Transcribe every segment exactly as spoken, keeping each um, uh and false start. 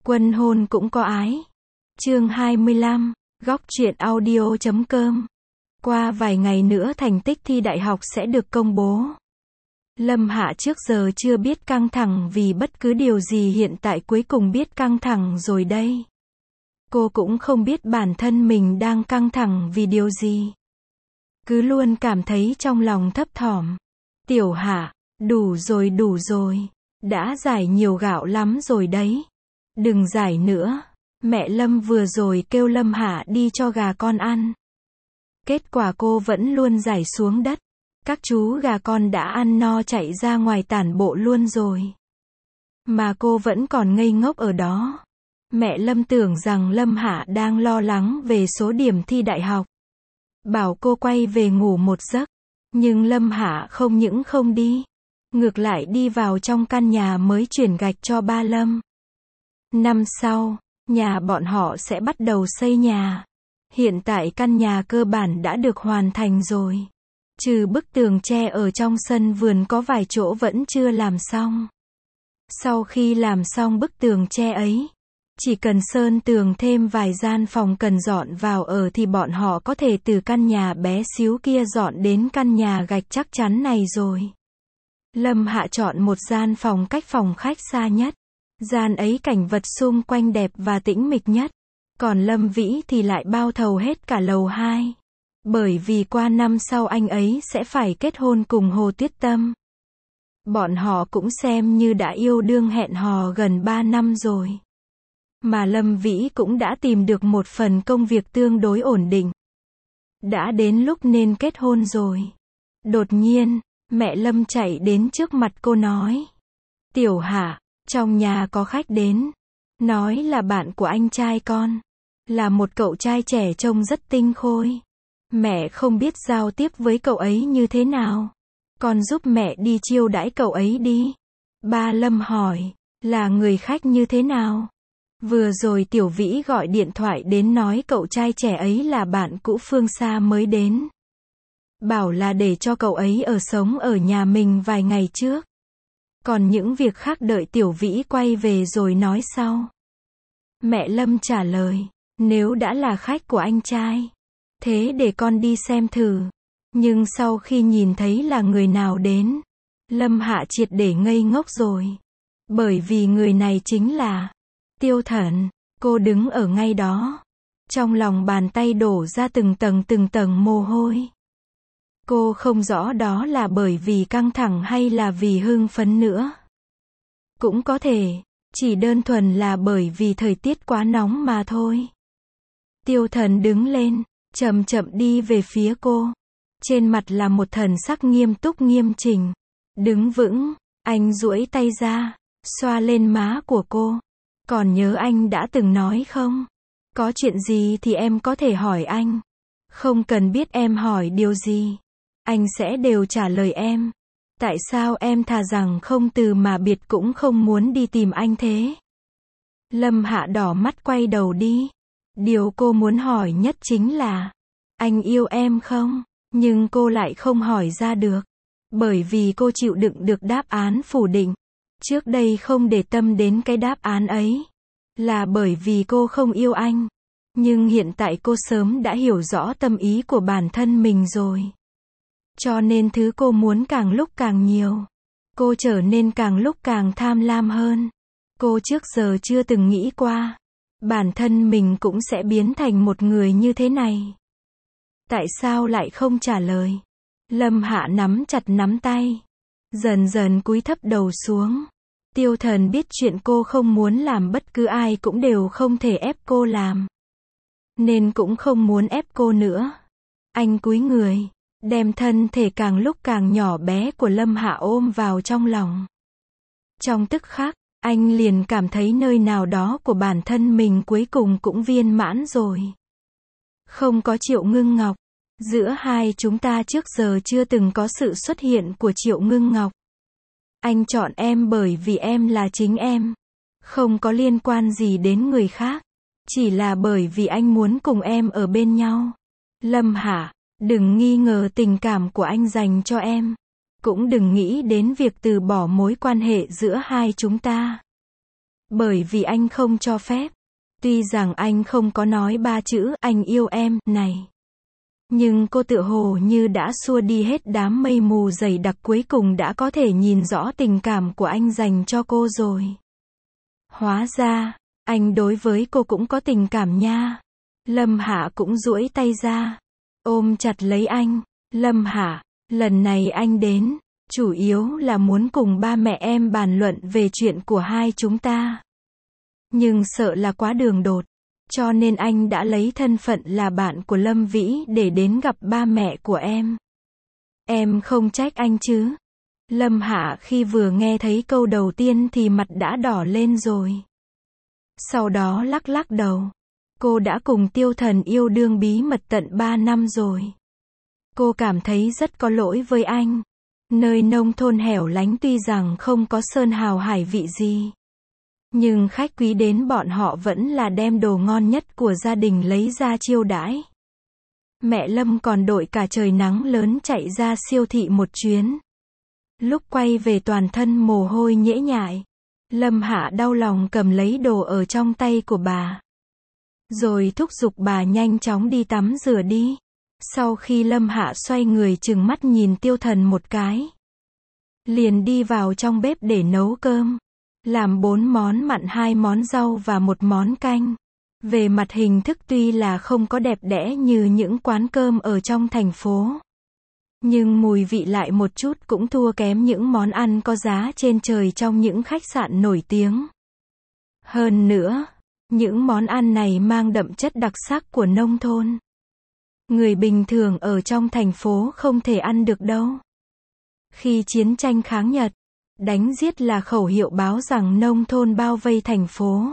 Quân hôn cũng có ái. Chương hai mươi lăm, góc truyện audio chấm com. Qua vài ngày nữa thành tích thi đại học sẽ được công bố. Lâm Hạ trước giờ chưa biết căng thẳng vì bất cứ điều gì, hiện tại cuối cùng biết căng thẳng rồi đây. Cô cũng không biết bản thân mình đang căng thẳng vì điều gì. Cứ luôn cảm thấy trong lòng thấp thỏm. Tiểu Hạ, đủ rồi đủ rồi. Đã giải nhiều gạo lắm rồi đấy. Đừng giải nữa. Mẹ Lâm vừa rồi kêu Lâm Hạ đi cho gà con ăn. Kết quả cô vẫn luôn giải xuống đất. Các chú gà con đã ăn no chạy ra ngoài tản bộ luôn rồi. Mà cô vẫn còn ngây ngốc ở đó. Mẹ Lâm tưởng rằng Lâm Hạ đang lo lắng về số điểm thi đại học. Bảo cô quay về ngủ một giấc. Nhưng Lâm Hạ không những không đi. Ngược lại đi vào trong căn nhà mới chuyển gạch cho ba Lâm. Năm sau, nhà bọn họ sẽ bắt đầu xây nhà. Hiện tại căn nhà cơ bản đã được hoàn thành rồi. Trừ bức tường tre ở trong sân vườn có vài chỗ vẫn chưa làm xong. Sau khi làm xong bức tường tre ấy, chỉ cần sơn tường thêm vài gian phòng cần dọn vào ở thì bọn họ có thể từ căn nhà bé xíu kia dọn đến căn nhà gạch chắc chắn này rồi. Lâm Hạ chọn một gian phòng cách phòng khách xa nhất. Gian ấy cảnh vật xung quanh đẹp và tĩnh mịch nhất. Còn Lâm Vĩ thì lại bao thầu hết cả lầu hai. Bởi vì qua năm sau anh ấy sẽ phải kết hôn cùng Hồ Tuyết Tâm. Bọn họ cũng xem như đã yêu đương hẹn hò gần ba năm rồi. Mà Lâm Vĩ cũng đã tìm được một phần công việc tương đối ổn định. Đã đến lúc nên kết hôn rồi. Đột nhiên, mẹ Lâm chạy đến trước mặt cô nói. Tiểu Hạ, trong nhà có khách đến. Nói là bạn của anh trai con. Là một cậu trai trẻ trông rất tinh khôi. Mẹ không biết giao tiếp với cậu ấy như thế nào. Con giúp mẹ đi chiêu đãi cậu ấy đi. Ba Lâm hỏi, là người khách như thế nào? Vừa rồi Tiểu Vĩ gọi điện thoại đến nói cậu trai trẻ ấy là bạn cũ phương xa mới đến. Bảo là để cho cậu ấy ở sống ở nhà mình vài ngày trước. Còn những việc khác đợi Tiểu Vĩ quay về rồi nói sau. Mẹ Lâm trả lời, nếu đã là khách của anh trai, thế để con đi xem thử. Nhưng sau khi nhìn thấy là người nào đến, Lâm Hạ triệt để ngây ngốc rồi. Bởi vì người này chính là Tiêu Thần. Cô đứng ở ngay đó. Trong lòng bàn tay đổ ra từng tầng từng tầng mồ hôi. Cô không rõ đó là bởi vì căng thẳng hay là vì hưng phấn nữa. Cũng có thể, chỉ đơn thuần là bởi vì thời tiết quá nóng mà thôi. Tiêu Thần đứng lên, chậm chậm đi về phía cô. Trên mặt là một thần sắc nghiêm túc nghiêm chỉnh. Đứng vững, anh duỗi tay ra, xoa lên má của cô. Còn nhớ anh đã từng nói không? Có chuyện gì thì em có thể hỏi anh. Không cần biết em hỏi điều gì. Anh sẽ đều trả lời em. Tại sao em thà rằng không từ mà biệt cũng không muốn đi tìm anh thế? Lâm Hạ đỏ mắt quay đầu đi. Điều cô muốn hỏi nhất chính là, anh yêu em không? Nhưng cô lại không hỏi ra được. Bởi vì cô chịu đựng được đáp án phủ định. Trước đây không để tâm đến cái đáp án ấy. Là bởi vì cô không yêu anh. Nhưng hiện tại cô sớm đã hiểu rõ tâm ý của bản thân mình rồi. Cho nên thứ cô muốn càng lúc càng nhiều. Cô trở nên càng lúc càng tham lam hơn. Cô trước giờ chưa từng nghĩ qua. Bản thân mình cũng sẽ biến thành một người như thế này. Tại sao lại không trả lời? Lâm Hạ nắm chặt nắm tay. Dần dần cúi thấp đầu xuống. Tiêu Thần biết chuyện cô không muốn làm bất cứ ai cũng đều không thể ép cô làm. Nên cũng không muốn ép cô nữa. Anh cúi người, đem thân thể càng lúc càng nhỏ bé của Lâm Hạ ôm vào trong lòng. Trong tức khắc, anh liền cảm thấy nơi nào đó của bản thân mình cuối cùng cũng viên mãn rồi. Không có Triệu Ngưng Ngọc. Giữa hai chúng ta trước giờ chưa từng có sự xuất hiện của Triệu Ngưng Ngọc. Anh chọn em bởi vì em là chính em. Không có liên quan gì đến người khác. Chỉ là bởi vì anh muốn cùng em ở bên nhau. Lâm Hạ, đừng nghi ngờ tình cảm của anh dành cho em. Cũng đừng nghĩ đến việc từ bỏ mối quan hệ giữa hai chúng ta. Bởi vì anh không cho phép. Tuy rằng anh không có nói ba chữ anh yêu em này. Nhưng cô tựa hồ như đã xua đi hết đám mây mù dày đặc, cuối cùng đã có thể nhìn rõ tình cảm của anh dành cho cô rồi. Hóa ra, anh đối với cô cũng có tình cảm nha. Lâm Hạ cũng duỗi tay ra, ôm chặt lấy anh. Lâm Hạ, lần này anh đến, chủ yếu là muốn cùng ba mẹ em bàn luận về chuyện của hai chúng ta. Nhưng sợ là quá đường đột, cho nên anh đã lấy thân phận là bạn của Lâm Vĩ để đến gặp ba mẹ của em. Em không trách anh chứ? Lâm Hạ khi vừa nghe thấy câu đầu tiên thì mặt đã đỏ lên rồi. Sau đó lắc lắc đầu. Cô đã cùng Tiêu Thần yêu đương bí mật tận ba năm rồi. Cô cảm thấy rất có lỗi với anh. Nơi nông thôn hẻo lánh tuy rằng không có sơn hào hải vị gì, nhưng khách quý đến bọn họ vẫn là đem đồ ngon nhất của gia đình lấy ra chiêu đãi. Mẹ Lâm còn đội cả trời nắng lớn chạy ra siêu thị một chuyến. Lúc quay về toàn thân mồ hôi nhễ nhại. Lâm Hạ đau lòng cầm lấy đồ ở trong tay của bà. Rồi thúc giục bà nhanh chóng đi tắm rửa đi. Sau khi Lâm Hạ xoay người trừng mắt nhìn Tiêu Thần một cái, liền đi vào trong bếp để nấu cơm. Làm bốn món mặn, hai món rau và một món canh. Về mặt hình thức tuy là không có đẹp đẽ như những quán cơm ở trong thành phố, nhưng mùi vị lại một chút cũng thua kém những món ăn có giá trên trời trong những khách sạn nổi tiếng. Hơn nữa, những món ăn này mang đậm chất đặc sắc của nông thôn. Người bình thường ở trong thành phố không thể ăn được đâu. Khi chiến tranh kháng Nhật, đánh giết là khẩu hiệu báo rằng nông thôn bao vây thành phố.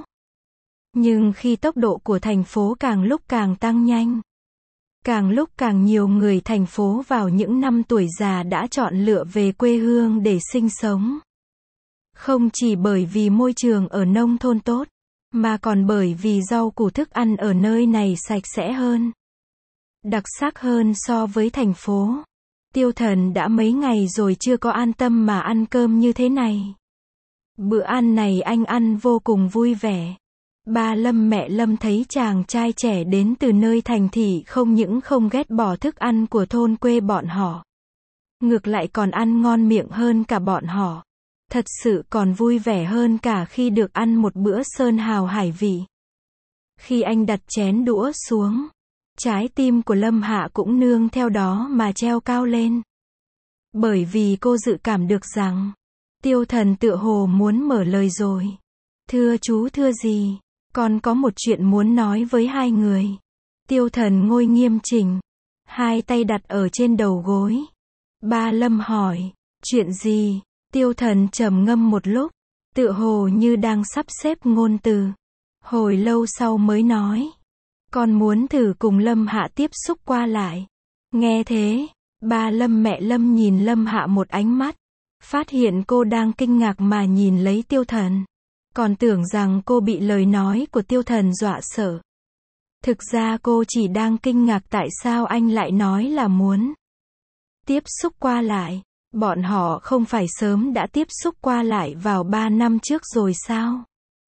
Nhưng khi tốc độ của thành phố càng lúc càng tăng nhanh, càng lúc càng nhiều người thành phố vào những năm tuổi già đã chọn lựa về quê hương để sinh sống. Không chỉ bởi vì môi trường ở nông thôn tốt, mà còn bởi vì rau củ thức ăn ở nơi này sạch sẽ hơn, đặc sắc hơn so với thành phố. Tiêu Thần đã mấy ngày rồi chưa có an tâm mà ăn cơm như thế này. Bữa ăn này anh ăn vô cùng vui vẻ. Ba Lâm mẹ Lâm thấy chàng trai trẻ đến từ nơi thành thị không những không ghét bỏ thức ăn của thôn quê bọn họ, ngược lại còn ăn ngon miệng hơn cả bọn họ. Thật sự còn vui vẻ hơn cả khi được ăn một bữa sơn hào hải vị. Khi anh đặt chén đũa xuống, trái tim của Lâm Hạ cũng nương theo đó mà treo cao lên. Bởi vì cô dự cảm được rằng, Tiêu Thần tựa hồ muốn mở lời rồi. Thưa chú, thưa gì, con có một chuyện muốn nói với hai người. Tiêu Thần ngồi nghiêm chỉnh, hai tay đặt ở trên đầu gối. Ba Lâm hỏi, chuyện gì? Tiêu Thần trầm ngâm một lúc, tựa hồ như đang sắp xếp ngôn từ. Hồi lâu sau mới nói, con muốn thử cùng Lâm Hạ tiếp xúc qua lại. Nghe thế, ba Lâm mẹ Lâm nhìn Lâm Hạ một ánh mắt, phát hiện cô đang kinh ngạc mà nhìn lấy Tiêu Thần. Còn tưởng rằng cô bị lời nói của Tiêu Thần dọa sợ. Thực ra cô chỉ đang kinh ngạc tại sao anh lại nói là muốn tiếp xúc qua lại. Bọn họ không phải sớm đã tiếp xúc qua lại vào ba năm trước rồi sao?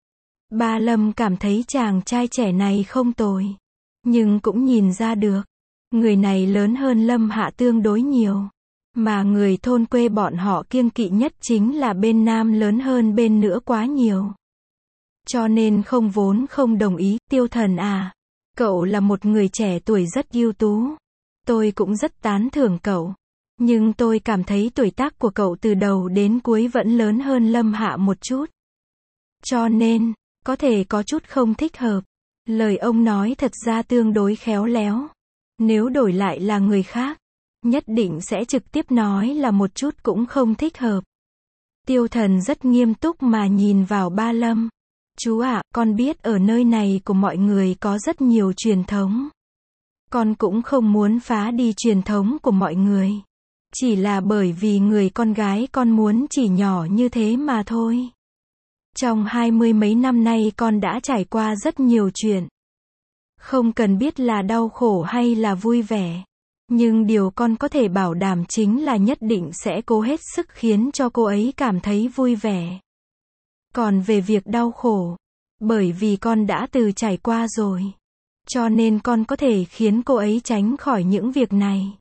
Ba Lâm cảm thấy chàng trai trẻ này không tồi, nhưng cũng nhìn ra được, người này lớn hơn Lâm Hạ tương đối nhiều. Mà người thôn quê bọn họ kiêng kỵ nhất chính là bên nam lớn hơn bên nữ quá nhiều. Cho nên không vốn không đồng ý. Tiêu Thần à, cậu là một người trẻ tuổi rất ưu tú. Tôi cũng rất tán thưởng cậu. Nhưng tôi cảm thấy tuổi tác của cậu từ đầu đến cuối vẫn lớn hơn Lâm Hạ một chút. Cho nên, có thể có chút không thích hợp. Lời ông nói thật ra tương đối khéo léo. Nếu đổi lại là người khác, nhất định sẽ trực tiếp nói là một chút cũng không thích hợp. Tiêu Thần rất nghiêm túc mà nhìn vào ba Lâm. Chú ạ, con biết ở nơi này của mọi người có rất nhiều truyền thống. Con cũng không muốn phá đi truyền thống của mọi người. Chỉ là bởi vì người con gái con muốn chỉ nhỏ như thế mà thôi. Trong hai mươi mấy năm nay con đã trải qua rất nhiều chuyện. Không cần biết là đau khổ hay là vui vẻ. Nhưng điều con có thể bảo đảm chính là nhất định sẽ cố hết sức khiến cho cô ấy cảm thấy vui vẻ. Còn về việc đau khổ, bởi vì con đã từ trải qua rồi, cho nên con có thể khiến cô ấy tránh khỏi những việc này.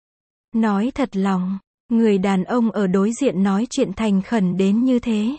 Nói thật lòng, người đàn ông ở đối diện nói chuyện thành khẩn đến như thế.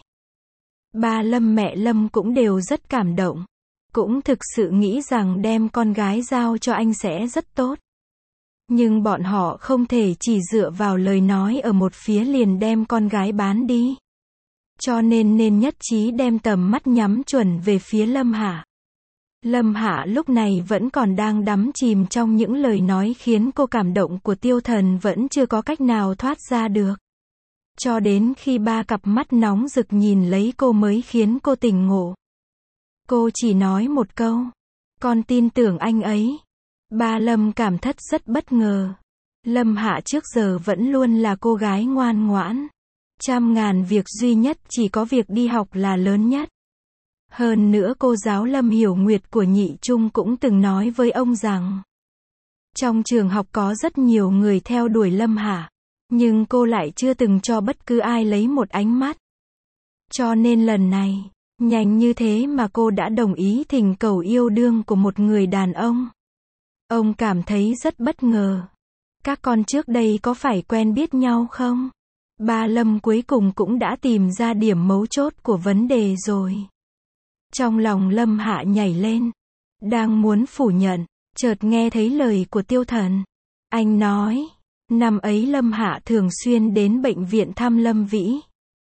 Ba Lâm mẹ Lâm cũng đều rất cảm động. Cũng thực sự nghĩ rằng đem con gái giao cho anh sẽ rất tốt. Nhưng bọn họ không thể chỉ dựa vào lời nói ở một phía liền đem con gái bán đi. Cho nên nên nhất trí đem tầm mắt nhắm chuẩn về phía Lâm Hạ. Lâm Hạ lúc này vẫn còn đang đắm chìm trong những lời nói khiến cô cảm động của Tiêu Thần vẫn chưa có cách nào thoát ra được. Cho đến khi ba cặp mắt nóng rực nhìn lấy cô mới khiến cô tỉnh ngộ. Cô chỉ nói một câu. Con tin tưởng anh ấy. Ba Lâm cảm thất rất bất ngờ. Lâm Hạ trước giờ vẫn luôn là cô gái ngoan ngoãn. Trăm ngàn việc duy nhất chỉ có việc đi học là lớn nhất. Hơn nữa cô giáo Lâm Hiểu Nguyệt của Nhị Trung cũng từng nói với ông rằng trong trường học có rất nhiều người theo đuổi Lâm Hạ, nhưng cô lại chưa từng cho bất cứ ai lấy một ánh mắt. Cho nên lần này, nhanh như thế mà cô đã đồng ý thỉnh cầu yêu đương của một người đàn ông. Ông cảm thấy rất bất ngờ. Các con trước đây có phải quen biết nhau không? Ba Lâm cuối cùng cũng đã tìm ra điểm mấu chốt của vấn đề rồi. Trong lòng Lâm Hạ nhảy lên. Đang muốn phủ nhận, chợt nghe thấy lời của Tiêu Thần. Anh nói, năm ấy Lâm Hạ thường xuyên đến bệnh viện thăm Lâm Vĩ.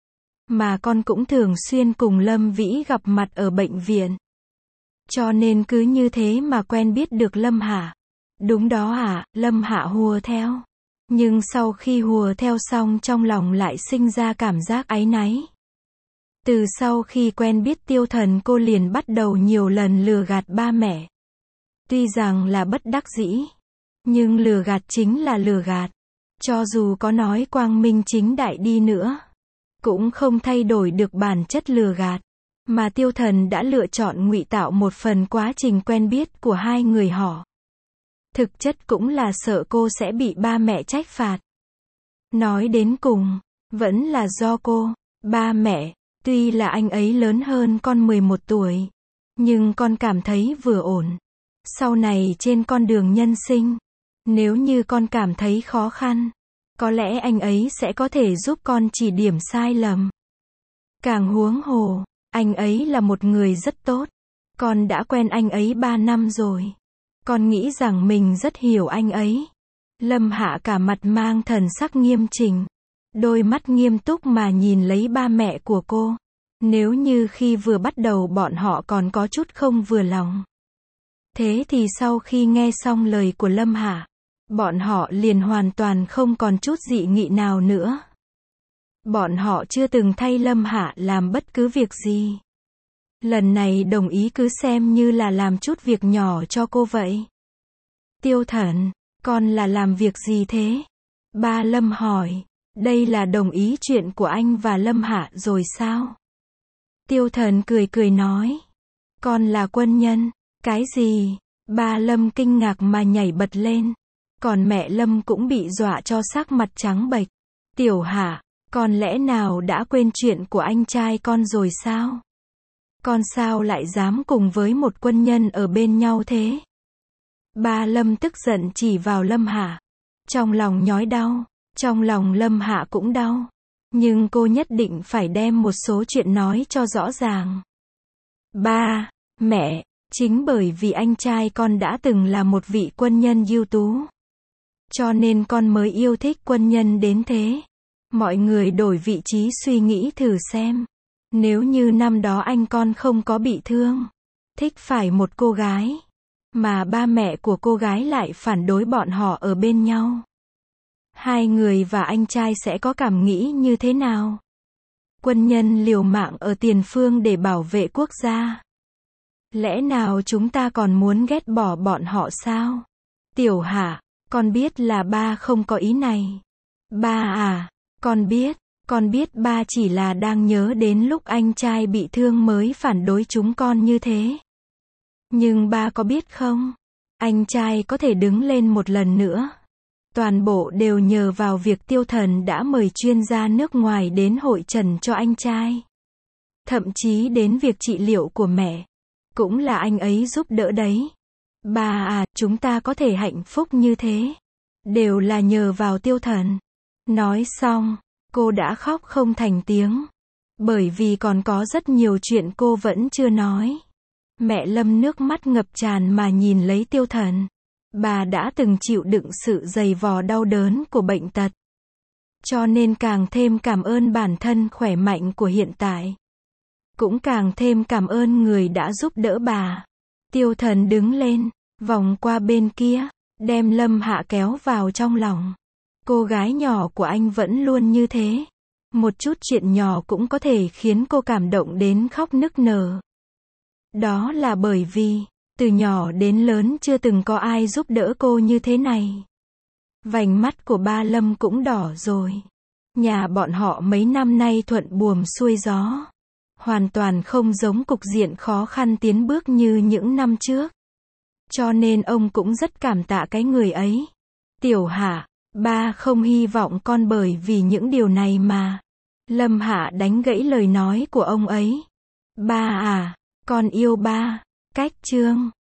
Mà con cũng thường xuyên cùng Lâm Vĩ gặp mặt ở bệnh viện. Cho nên cứ như thế mà quen biết được Lâm Hạ. Đúng đó à, Lâm Hạ hùa theo. Nhưng sau khi hùa theo xong trong lòng lại sinh ra cảm giác áy náy. Từ sau khi quen biết Tiêu Thần cô liền bắt đầu nhiều lần lừa gạt ba mẹ. Tuy rằng là bất đắc dĩ, nhưng lừa gạt chính là lừa gạt. Cho dù có nói quang minh chính đại đi nữa, cũng không thay đổi được bản chất lừa gạt. Mà Tiêu Thần đã lựa chọn ngụy tạo một phần quá trình quen biết của hai người họ. Thực chất cũng là sợ cô sẽ bị ba mẹ trách phạt. Nói đến cùng, vẫn là do cô, ba mẹ, tuy là anh ấy lớn hơn con mười một tuổi, nhưng con cảm thấy vừa ổn. Sau này trên con đường nhân sinh, nếu như con cảm thấy khó khăn, có lẽ anh ấy sẽ có thể giúp con chỉ điểm sai lầm. Càng huống hồ, anh ấy là một người rất tốt. Con đã quen anh ấy ba năm rồi. Con nghĩ rằng mình rất hiểu anh ấy. Lâm Hạ cả mặt mang thần sắc nghiêm chỉnh. Đôi mắt nghiêm túc mà nhìn lấy ba mẹ của cô. Nếu như khi vừa bắt đầu bọn họ còn có chút không vừa lòng. Thế thì sau khi nghe xong lời của Lâm Hạ, bọn họ liền hoàn toàn không còn chút dị nghị nào nữa. Bọn họ chưa từng thay Lâm Hạ làm bất cứ việc gì. Lần này đồng ý cứ xem như là làm chút việc nhỏ cho cô vậy. Tiêu Thần, con là làm việc gì thế? Ba Lâm hỏi, đây là đồng ý chuyện của anh và Lâm Hạ rồi sao? Tiêu Thần cười cười nói, con là quân nhân. Cái gì? Ba Lâm kinh ngạc mà nhảy bật lên. Còn mẹ Lâm cũng bị dọa cho sắc mặt trắng bệch. Tiểu Hạ, con lẽ nào đã quên chuyện của anh trai con rồi sao? Con sao lại dám cùng với một quân nhân ở bên nhau thế? Ba Lâm tức giận chỉ vào Lâm Hạ. Trong lòng nhói đau. Trong lòng Lâm Hạ cũng đau. Nhưng cô nhất định phải đem một số chuyện nói cho rõ ràng. Ba, mẹ, chính bởi vì anh trai con đã từng là một vị quân nhân ưu tú. Cho nên con mới yêu thích quân nhân đến thế. Mọi người đổi vị trí suy nghĩ thử xem. Nếu như năm đó anh con không có bị thương, thích phải một cô gái, mà ba mẹ của cô gái lại phản đối bọn họ ở bên nhau, hai người và anh trai sẽ có cảm nghĩ như thế nào? Quân nhân liều mạng ở tiền phương để bảo vệ quốc gia. Lẽ nào chúng ta còn muốn ghét bỏ bọn họ sao? Tiểu Hạ, con biết là ba không có ý này. Ba à, con biết. Con biết ba chỉ là đang nhớ đến lúc anh trai bị thương mới phản đối chúng con như thế. Nhưng ba có biết không? Anh trai có thể đứng lên một lần nữa. Toàn bộ đều nhờ vào việc Tiêu Thần đã mời chuyên gia nước ngoài đến hội trần cho anh trai. Thậm chí đến việc trị liệu của mẹ, cũng là anh ấy giúp đỡ đấy. Ba à, chúng ta có thể hạnh phúc như thế, đều là nhờ vào Tiêu Thần. Nói xong, cô đã khóc không thành tiếng. Bởi vì còn có rất nhiều chuyện cô vẫn chưa nói. Mẹ Lâm nước mắt ngập tràn mà nhìn lấy Tiêu Thần. Bà đã từng chịu đựng sự dày vò đau đớn của bệnh tật. Cho nên càng thêm cảm ơn bản thân khỏe mạnh của hiện tại. Cũng càng thêm cảm ơn người đã giúp đỡ bà. Tiêu Thần đứng lên, vòng qua bên kia, đem Lâm Hạ kéo vào trong lòng. Cô gái nhỏ của anh vẫn luôn như thế. Một chút chuyện nhỏ cũng có thể khiến cô cảm động đến khóc nức nở. Đó là bởi vì, từ nhỏ đến lớn chưa từng có ai giúp đỡ cô như thế này. Vành mắt của ba Lâm cũng đỏ rồi. Nhà bọn họ mấy năm nay thuận buồm xuôi gió. Hoàn toàn không giống cục diện khó khăn tiến bước như những năm trước. Cho nên ông cũng rất cảm tạ cái người ấy. Tiểu Hạ, ba không hy vọng con bởi vì những điều này mà. Lâm Hạ đánh gãy lời nói của ông ấy. Ba à, con yêu ba. Cách chương